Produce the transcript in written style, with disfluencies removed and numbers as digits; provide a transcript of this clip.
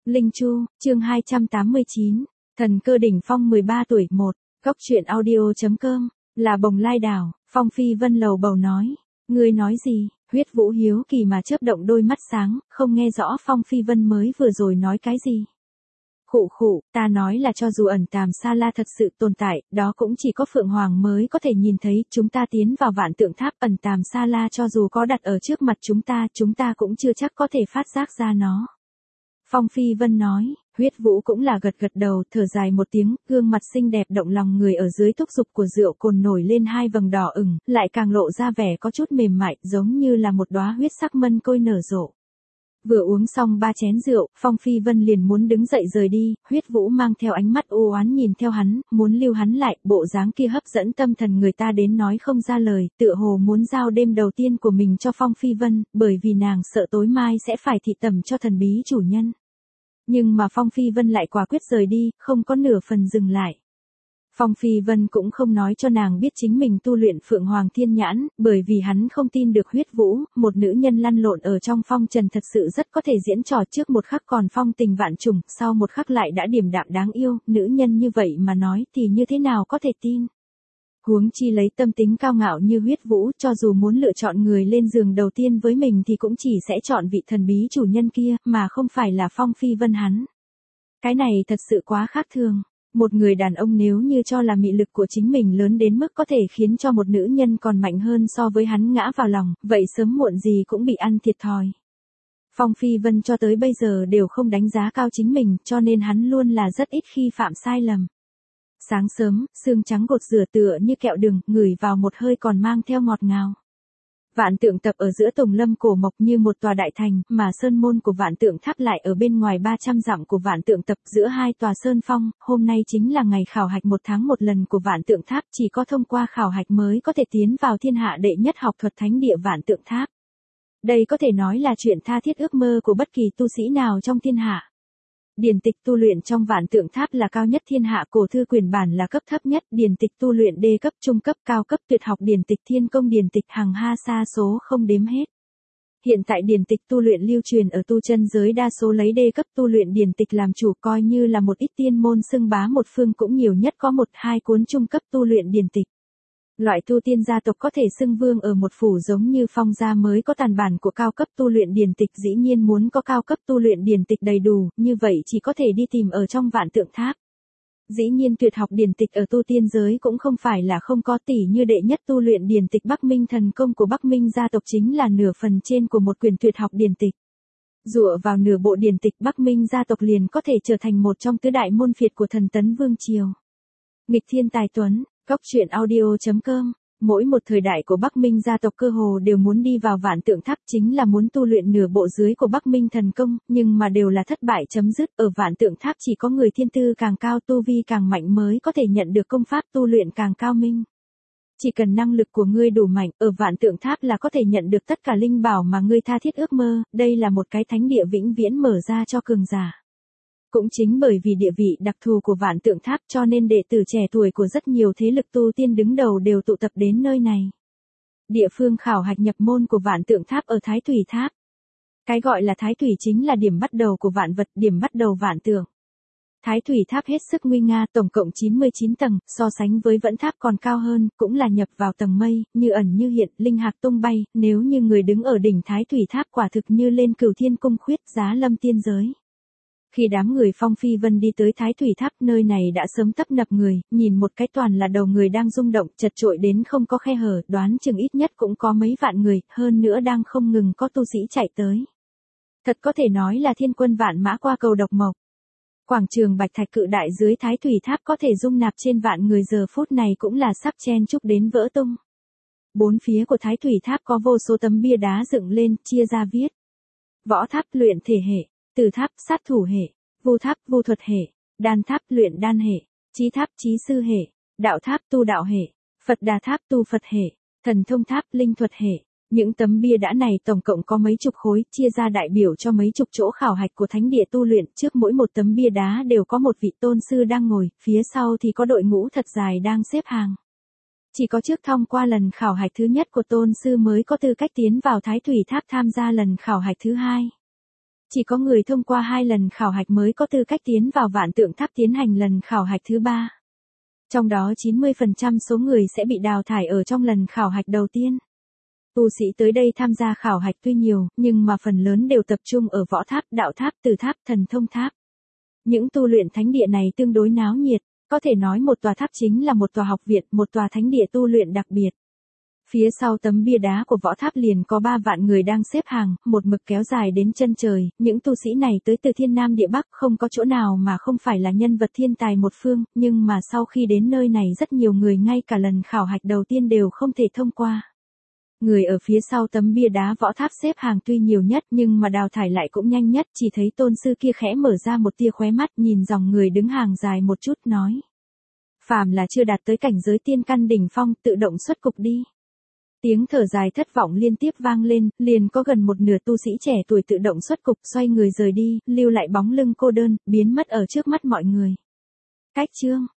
Linh Chu, chương 289, Thần cơ đỉnh phong 13 tuổi 1, góc truyện audio.com, là bồng lai đảo, Phong Phi Vân lầu bầu nói. Ngươi nói gì? Huyết Vũ hiếu kỳ mà chớp động đôi mắt sáng, không nghe rõ Phong Phi Vân mới vừa rồi nói cái gì. Khụ khụ, ta nói là cho dù ẩn tàm Sa La thật sự tồn tại, đó cũng chỉ có Phượng Hoàng mới có thể nhìn thấy, chúng ta tiến vào Vạn Tượng Tháp ẩn tàm Sa La cho dù có đặt ở trước mặt chúng ta cũng chưa chắc có thể phát giác ra nó. Phong Phi Vân nói, Huyết Vũ cũng là gật gật đầu, thở dài một tiếng, gương mặt xinh đẹp động lòng người ở dưới thúc dục của rượu cồn nổi lên hai vầng đỏ ửng, lại càng lộ ra vẻ có chút mềm mại, giống như là một đóa huyết sắc mân côi nở rộ. Vừa uống xong 3 chén rượu, Phong Phi Vân liền muốn đứng dậy rời đi, Huyết Vũ mang theo ánh mắt u oán nhìn theo hắn, muốn lưu hắn lại, bộ dáng kia hấp dẫn tâm thần người ta đến nói không ra lời, tựa hồ muốn giao đêm đầu tiên của mình cho Phong Phi Vân, bởi vì nàng sợ tối mai sẽ phải thị tẩm cho thần bí chủ nhân. Nhưng mà Phong Phi Vân lại quả quyết rời đi, không có nửa phần dừng lại. Phong Phi Vân cũng không nói cho nàng biết chính mình tu luyện Phượng Hoàng Thiên Nhãn, bởi vì hắn không tin được Huyết Vũ, một nữ nhân lăn lộn ở trong phong trần thật sự rất có thể diễn trò, trước một khắc còn phong tình vạn trùng, sau một khắc lại đã điềm đạm đáng yêu, nữ nhân như vậy mà nói thì như thế nào có thể tin. Huống chi lấy tâm tính cao ngạo như Huyết Vũ, cho dù muốn lựa chọn người lên giường đầu tiên với mình thì cũng chỉ sẽ chọn vị thần bí chủ nhân kia, mà không phải là Phong Phi Vân hắn. Cái này thật sự quá khác thường. Một người đàn ông nếu như cho là mị lực của chính mình lớn đến mức có thể khiến cho một nữ nhân còn mạnh hơn so với hắn ngã vào lòng, vậy sớm muộn gì cũng bị ăn thiệt thòi. Phong Phi Vân cho tới bây giờ đều không đánh giá cao chính mình, cho nên hắn luôn là rất ít khi phạm sai lầm. Sáng sớm, xương trắng gột rửa tựa như kẹo đường, ngửi vào một hơi còn mang theo ngọt ngào. Vạn Tượng Tập ở giữa Tùng Lâm cổ mộc như một tòa đại thành, mà sơn môn của Vạn Tượng Tháp lại ở bên ngoài 300 dặm của Vạn Tượng Tập giữa hai tòa sơn phong. Hôm nay chính là ngày khảo hạch 1 tháng 1 lần của Vạn Tượng Tháp, chỉ có thông qua khảo hạch mới có thể tiến vào thiên hạ đệ nhất học thuật thánh địa Vạn Tượng Tháp. Đây có thể nói là chuyện tha thiết ước mơ của bất kỳ tu sĩ nào trong thiên hạ. Điển tịch tu luyện trong Vạn Tượng Tháp là cao nhất thiên hạ, cổ thư quyền bản là cấp thấp nhất, điển tịch tu luyện đê cấp, trung cấp, cao cấp, tuyệt học điển tịch, thiên công điển tịch, hằng ha sa số không đếm hết. Hiện tại điển tịch tu luyện lưu truyền ở tu chân giới đa số lấy đê cấp tu luyện điển tịch làm chủ, coi như là một ít tiên môn xưng bá một phương cũng nhiều nhất có 1-2 cuốn trung cấp tu luyện điển tịch. Loại tu tiên gia tộc có thể xưng vương ở một phủ giống như Phong gia mới có tàn bản của cao cấp tu luyện điển tịch, dĩ nhiên muốn có cao cấp tu luyện điển tịch đầy đủ, như vậy chỉ có thể đi tìm ở trong Vạn Tượng Tháp. Dĩ nhiên tuyệt học điển tịch ở tu tiên giới cũng không phải là không có, tỉ như đệ nhất tu luyện điển tịch Bắc Minh thần công của Bắc Minh gia tộc chính là nửa phần trên của một quyển tuyệt học điển tịch. Dựa vào nửa bộ điển tịch Bắc Minh gia tộc liền có thể trở thành một trong tứ đại môn phiệt của thần tấn vương triều. Nghịch thiên tài tuấn. Góc truyện audio.com, mỗi một thời đại của Bắc Minh gia tộc cơ hồ đều muốn đi vào Vạn Tượng Tháp, chính là muốn tu luyện nửa bộ dưới của Bắc Minh thần công, nhưng mà đều là thất bại chấm dứt. Ở Vạn Tượng Tháp chỉ có người thiên tư càng cao, tu vi càng mạnh mới có thể nhận được công pháp tu luyện càng cao minh. Chỉ cần năng lực của ngươi đủ mạnh, ở Vạn Tượng Tháp là có thể nhận được tất cả linh bảo mà ngươi tha thiết ước mơ, đây là một cái thánh địa vĩnh viễn mở ra cho cường giả. Cũng chính bởi vì địa vị đặc thù của Vạn Tượng Tháp cho nên đệ tử trẻ tuổi của rất nhiều thế lực tu tiên đứng đầu đều tụ tập đến nơi này. Địa phương khảo hạch nhập môn của Vạn Tượng Tháp ở Thái Thủy Tháp. Cái gọi là Thái Thủy chính là điểm bắt đầu của vạn vật, điểm bắt đầu vạn tượng. Thái Thủy Tháp hết sức nguy nga, tổng cộng 99 tầng, so sánh với Vẫn Tháp còn cao hơn, cũng là nhập vào tầng mây, như ẩn như hiện, linh hạc tung bay, nếu như người đứng ở đỉnh Thái Thủy Tháp quả thực như lên Cửu Thiên Cung khuyết, giá lâm tiên giới. Khi đám người Phong Phi Vân đi tới Thái Thủy Tháp, nơi này đã sớm tấp nập người, nhìn một cái toàn là đầu người đang rung động, chật chội đến không có khe hở, đoán chừng ít nhất cũng có mấy vạn người, hơn nữa đang không ngừng có tu sĩ chạy tới. Thật có thể nói là thiên quân vạn mã qua cầu độc mộc. Quảng trường Bạch Thạch cự đại dưới Thái Thủy Tháp có thể dung nạp trên vạn người, giờ phút này cũng là sắp chen chúc đến vỡ tung. Bốn phía của Thái Thủy Tháp có vô số tấm bia đá dựng lên, chia ra viết: Võ Tháp luyện thể hệ, Từ Tháp sát thủ hệ, Vu Tháp vu thuật hệ, Đan Tháp luyện đan hệ, Chí Tháp chí sư hệ, Đạo Tháp tu đạo hệ, Phật Đà Tháp tu Phật hệ, Thần Thông Tháp linh thuật hệ. Những tấm bia đá này tổng cộng có mấy chục khối, chia ra đại biểu cho mấy chục chỗ khảo hạch của thánh địa tu luyện, trước mỗi một tấm bia đá đều có một vị tôn sư đang ngồi, phía sau thì có đội ngũ thật dài đang xếp hàng. Chỉ có trước thông qua lần khảo hạch thứ nhất của tôn sư mới có tư cách tiến vào Thái Thủy Tháp tham gia lần khảo hạch thứ hai. chỉ có người thông qua 2 lần khảo hạch mới có tư cách tiến vào Vạn Tượng Tháp tiến hành lần khảo hạch thứ 3. Trong đó 90% số người sẽ bị đào thải ở trong lần khảo hạch đầu tiên. Tu sĩ tới đây tham gia khảo hạch tuy nhiều, nhưng mà phần lớn đều tập trung ở võ tháp, đạo tháp, từ tháp, thần thông tháp. Những tu luyện thánh địa này tương đối náo nhiệt, có thể nói một tòa tháp chính là một tòa học viện, một tòa thánh địa tu luyện đặc biệt. Phía sau tấm bia đá của võ tháp liền có 3 vạn người đang xếp hàng, một mực kéo dài đến chân trời, những tu sĩ này tới từ thiên nam địa bắc không có chỗ nào mà không phải là nhân vật thiên tài một phương, nhưng mà sau khi đến nơi này rất nhiều người ngay cả lần khảo hạch đầu tiên đều không thể thông qua. Người ở phía sau tấm bia đá võ tháp xếp hàng tuy nhiều nhất nhưng mà đào thải lại cũng nhanh nhất, chỉ thấy tôn sư kia khẽ mở ra một tia khóe mắt nhìn dòng người đứng hàng dài một chút nói. Phàm là chưa đạt tới cảnh giới tiên căn đỉnh phong tự động xuất cục đi. Tiếng thở dài thất vọng liên tiếp vang lên, liền có gần một nửa tu sĩ trẻ tuổi tự động xuất cục xoay người rời đi, lưu lại bóng lưng cô đơn, biến mất ở trước mắt mọi người. Cách chương